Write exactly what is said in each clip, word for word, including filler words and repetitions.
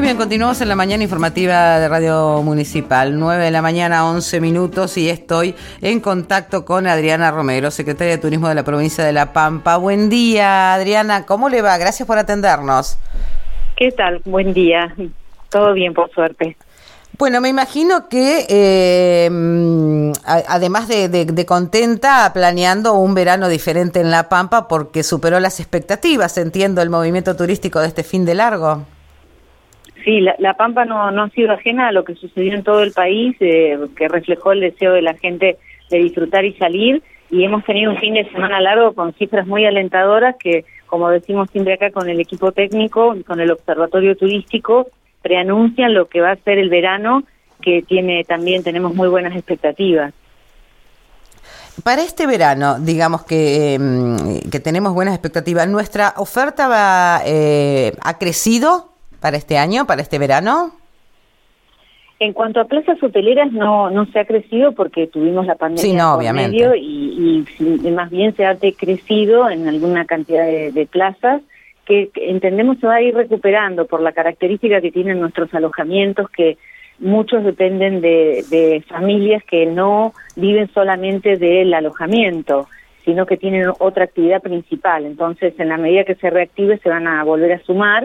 bien, continuamos en la mañana informativa de Radio Municipal, nueve de la mañana, once minutos, y estoy en contacto con Adriana Romero, secretaria de Turismo de la provincia de La Pampa. Buen día, Adriana, ¿cómo le va? Gracias por atendernos. ¿Qué tal? Buen día. Todo bien, por suerte. Bueno, me imagino que eh, además de, de, de contenta, planeando un verano diferente en La Pampa porque superó las expectativas, entiendo, el movimiento turístico de este fin de largo. Sí, la, la Pampa no, no ha sido ajena a lo que sucedió en todo el país, eh, que reflejó el deseo de la gente de disfrutar y salir, y hemos tenido un fin de semana largo con cifras muy alentadoras que, como decimos siempre acá con el equipo técnico y con el observatorio turístico, preanuncian lo que va a ser el verano, que tiene también tenemos muy buenas expectativas. Para este verano, digamos que, eh, que tenemos buenas expectativas, ¿nuestra oferta va, eh, ha crecido para este año, para este verano? En cuanto a plazas hoteleras, no no se ha crecido porque tuvimos la pandemia sí, no, por obviamente. medio y, y, y más bien se ha decrecido en alguna cantidad de, de plazas que entendemos se va a ir recuperando por la característica que tienen nuestros alojamientos, que muchos dependen de, de familias que no viven solamente del alojamiento, sino que tienen otra actividad principal. Entonces, en la medida que se reactive, se van a volver a sumar.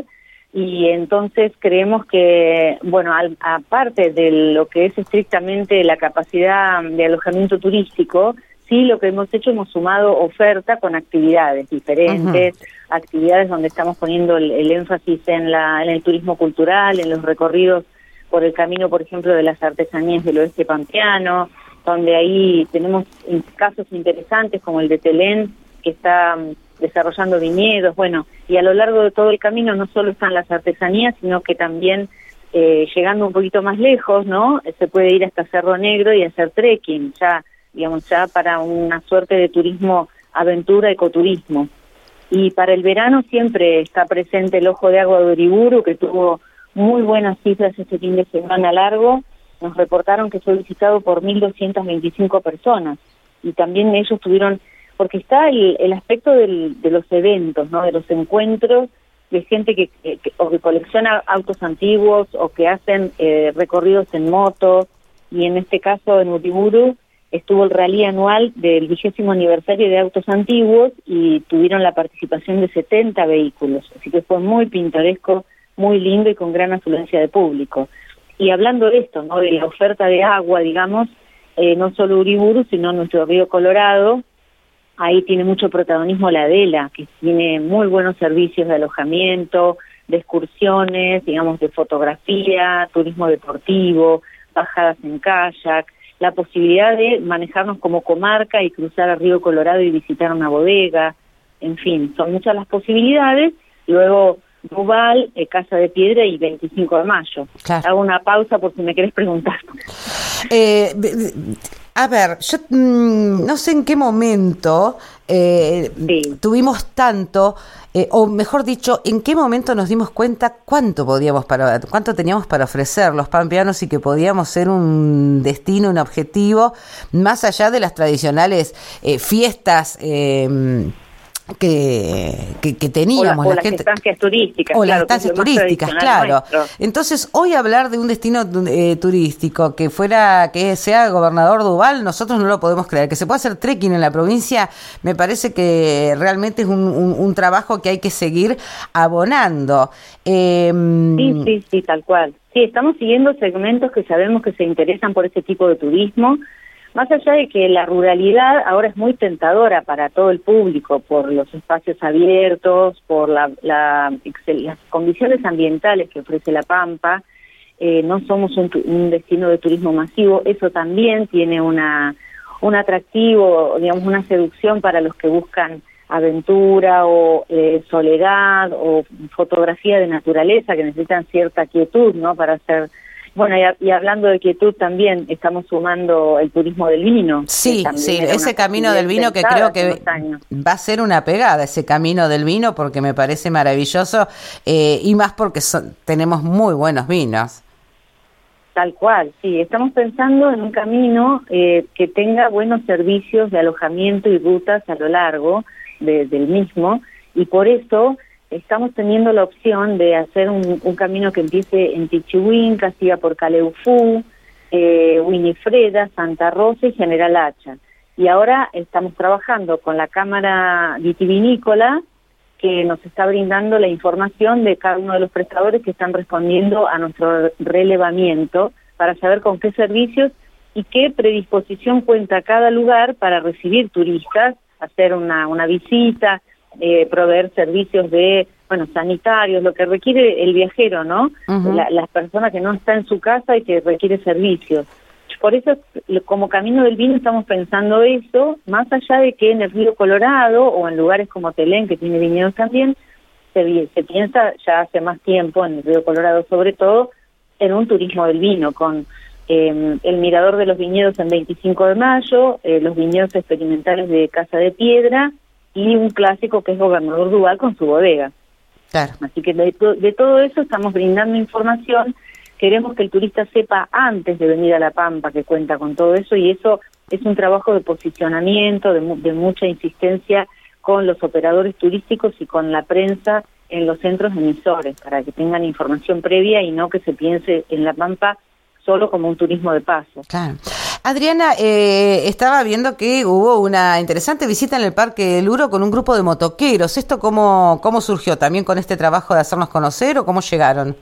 Y entonces creemos que, bueno, al, aparte de lo que es estrictamente la capacidad de alojamiento turístico, sí lo que hemos hecho, hemos sumado oferta con actividades diferentes, uh-huh. actividades donde estamos poniendo el, el énfasis en, la, en el turismo cultural, en los recorridos por el camino, por ejemplo, de las artesanías del oeste pampeano, donde ahí tenemos casos interesantes como el de Telén, que está desarrollando viñedos, bueno, y a lo largo de todo el camino no solo están las artesanías, sino que también eh, llegando un poquito más lejos, ¿no? Se puede ir hasta Cerro Negro y hacer trekking, ya, digamos, ya para una suerte de turismo aventura, ecoturismo. Y para el verano siempre está presente el Ojo de Agua de Uriburu, que tuvo muy buenas cifras este fin de semana largo. Nos reportaron que fue visitado por mil doscientas veinticinco personas, y también ellos tuvieron, porque está el, el aspecto del, de los eventos, ¿no? De los encuentros de gente que, que, que o que colecciona autos antiguos o que hacen eh, recorridos en moto, y en este caso en Uriburu estuvo el rally anual del vigésimo aniversario de autos antiguos y tuvieron la participación de setenta vehículos, así que fue muy pintoresco, muy lindo y con gran afluencia de público. Y hablando de esto, ¿no? De la oferta de agua, digamos, eh, no solo Uriburu, sino nuestro río Colorado. Ahí tiene mucho protagonismo la Adela, que tiene muy buenos servicios de alojamiento, de excursiones, digamos, de fotografía, turismo deportivo, bajadas en kayak, la posibilidad de manejarnos como comarca y cruzar el río Colorado y visitar una bodega, en fin, son muchas las posibilidades. Luego Rubal, eh, Casa de Piedra y veinticinco de mayo. Claro. Hago una pausa por si me querés preguntar. Eh, a ver, yo mmm, no sé en qué momento eh, sí. tuvimos tanto, eh, o mejor dicho, en qué momento nos dimos cuenta cuánto podíamos para, cuánto teníamos para ofrecer los pampeanos y que podíamos ser un destino, un objetivo, más allá de las tradicionales eh, fiestas eh, Que, que, que teníamos o, la, o la las gente, estancias turísticas o claro, las estancias turísticas, claro. Nuestro. Entonces, hoy hablar de un destino eh, turístico que fuera, que sea Gobernador Duval, nosotros no lo podemos creer. Que se pueda hacer trekking en la provincia, me parece que realmente es un, un, un trabajo que hay que seguir abonando. Eh, sí, sí, sí, tal cual. Sí, estamos siguiendo segmentos que sabemos que se interesan por ese tipo de turismo. Más allá de que la ruralidad ahora es muy tentadora para todo el público por los espacios abiertos, por la, la, las condiciones ambientales que ofrece La Pampa, eh, no somos un, un destino de turismo masivo, eso también tiene una un atractivo, digamos, una seducción para los que buscan aventura o eh, soledad o fotografía de naturaleza, que necesitan cierta quietud, ¿no? Para hacer... Bueno, y, y hablando de quietud también, estamos sumando el turismo del vino. Sí, sí, ese camino del vino que creo que va a ser una pegada, ese camino del vino, porque me parece maravilloso, eh, y más porque son, tenemos muy buenos vinos. Tal cual, sí, estamos pensando en un camino eh, que tenga buenos servicios de alojamiento y rutas a lo largo de, del mismo, y por eso estamos teniendo la opción de hacer un, un camino que empiece en Pichihuinca, siga por Caleufú, eh, Winifreda, Santa Rosa y General Hacha. Y ahora estamos trabajando con la Cámara Vitivinícola, que nos está brindando la información de cada uno de los prestadores que están respondiendo a nuestro relevamiento para saber con qué servicios y qué predisposición cuenta cada lugar para recibir turistas, hacer una, una visita, eh, proveer servicios de, bueno, sanitarios, lo que requiere el viajero, ¿no? Uh-huh. La, las personas que no está en su casa y que requiere servicios. Por eso, como Camino del Vino, estamos pensando eso, más allá de que en el Río Colorado o en lugares como Telén, que tiene viñedos también, se, se piensa ya hace más tiempo, en el Río Colorado sobre todo, en un turismo del vino, con eh, el Mirador de los Viñedos en veinticinco de mayo, eh, los viñedos experimentales de Casa de Piedra y un clásico que es Gobernador Duval con su bodega. Claro. Así que de, de todo eso estamos brindando información. Queremos que el turista sepa antes de venir a La Pampa que cuenta con todo eso, y eso es un trabajo de posicionamiento, de, de mucha insistencia con los operadores turísticos y con la prensa en los centros emisores, para que tengan información previa y no que se piense en La Pampa solo como un turismo de paso. Claro. Adriana, eh, estaba viendo que hubo una interesante visita en el Parque del Uro con un grupo de motoqueros. ¿Esto cómo, cómo surgió? ¿También con este trabajo de hacernos conocer o cómo llegaron?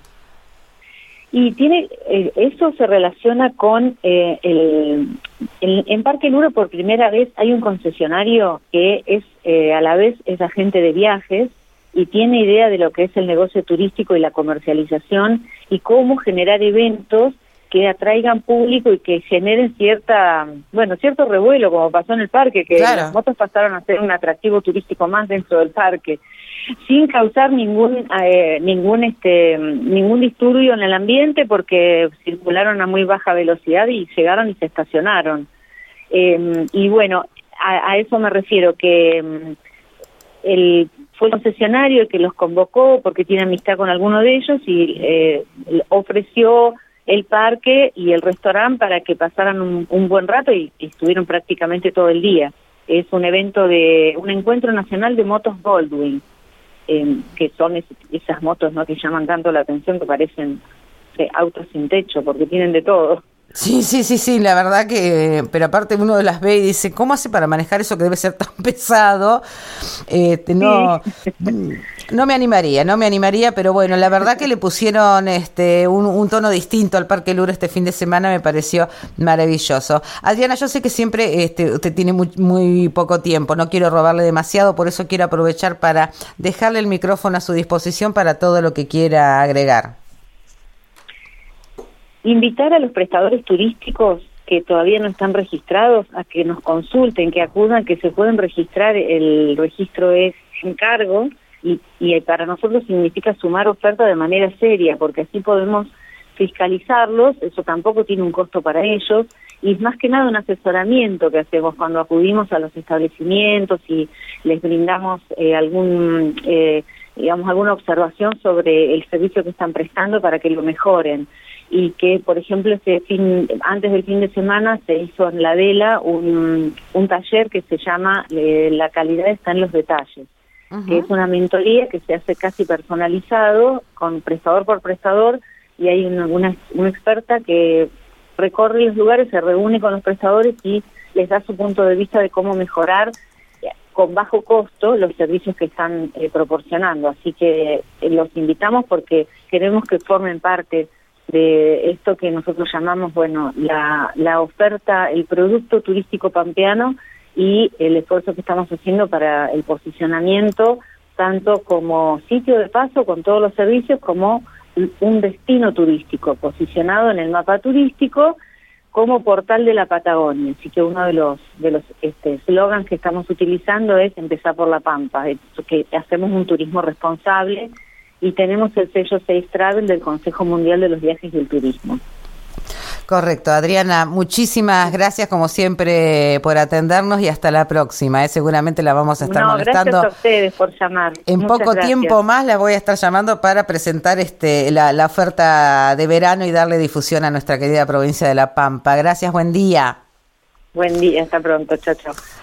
Y tiene eh, eso se relaciona con eh, el, el en Parque Luro por primera vez hay un concesionario que es eh, a la vez es agente de viajes y tiene idea de lo que es el negocio turístico y la comercialización y cómo generar eventos que atraigan público y que generen cierta, bueno, cierto revuelo, como pasó en el parque, que claro, las motos pasaron a ser un atractivo turístico más dentro del parque, sin causar ningún eh, ningún este ningún disturbio en el ambiente, porque circularon a muy baja velocidad y llegaron y se estacionaron. Eh, y bueno, a, a eso me refiero, que um, el fue el concesionario el que los convocó porque tiene amistad con alguno de ellos y eh, ofreció el parque y el restaurante para que pasaran un, un buen rato y, y estuvieron prácticamente todo el día. Es un evento de un encuentro nacional de motos Goldwing, eh, que son es, esas motos, ¿no?, que llaman tanto la atención, que parecen eh, autos sin techo porque tienen de todo. Sí, sí, sí, sí, la verdad que, pero aparte uno las ve y dice, ¿cómo hace para manejar eso que debe ser tan pesado? Este, no, sí. no me animaría, no me animaría, pero bueno, la verdad que le pusieron este un, un tono distinto al Parque Luro este fin de semana, me pareció maravilloso. Adriana, yo sé que siempre este, usted tiene muy, muy poco tiempo, no quiero robarle demasiado, por eso quiero aprovechar para dejarle el micrófono a su disposición para todo lo que quiera agregar. Invitar a los prestadores turísticos que todavía no están registrados a que nos consulten, que acudan, que se pueden registrar. El registro es encargo y, y para nosotros significa sumar oferta de manera seria, porque así podemos fiscalizarlos. Eso tampoco tiene un costo para ellos y es más que nada un asesoramiento que hacemos cuando acudimos a los establecimientos y les brindamos eh, algún eh, digamos alguna observación sobre el servicio que están prestando para que lo mejoren. Y que, por ejemplo, este fin, antes del fin de semana se hizo en La Vela un, un taller que se llama eh, La calidad está en los detalles, uh-huh. que es una mentoría que se hace casi personalizado, con prestador por prestador, y hay una, una, una experta que recorre los lugares, se reúne con los prestadores y les da su punto de vista de cómo mejorar con bajo costo los servicios que están eh, proporcionando. Así que eh, los invitamos porque queremos que formen parte de esto que nosotros llamamos, bueno, la, la oferta, el producto turístico pampeano y el esfuerzo que estamos haciendo para el posicionamiento, tanto como sitio de paso con todos los servicios, como un destino turístico posicionado en el mapa turístico como portal de la Patagonia. Así que uno de los de los este slogans que estamos utilizando es empezar por La Pampa, es que hacemos un turismo responsable y tenemos el sello Safe Travel del Consejo Mundial de los Viajes y el Turismo. Correcto, Adriana, muchísimas gracias como siempre por atendernos y hasta la próxima, ¿eh? Seguramente la vamos a estar no, molestando. Gracias a ustedes por llamar. En Muchas poco gracias. tiempo más la voy a estar llamando para presentar este la, la oferta de verano y darle difusión a nuestra querida provincia de La Pampa. Gracias, buen día. Buen día, hasta pronto, chao, chao.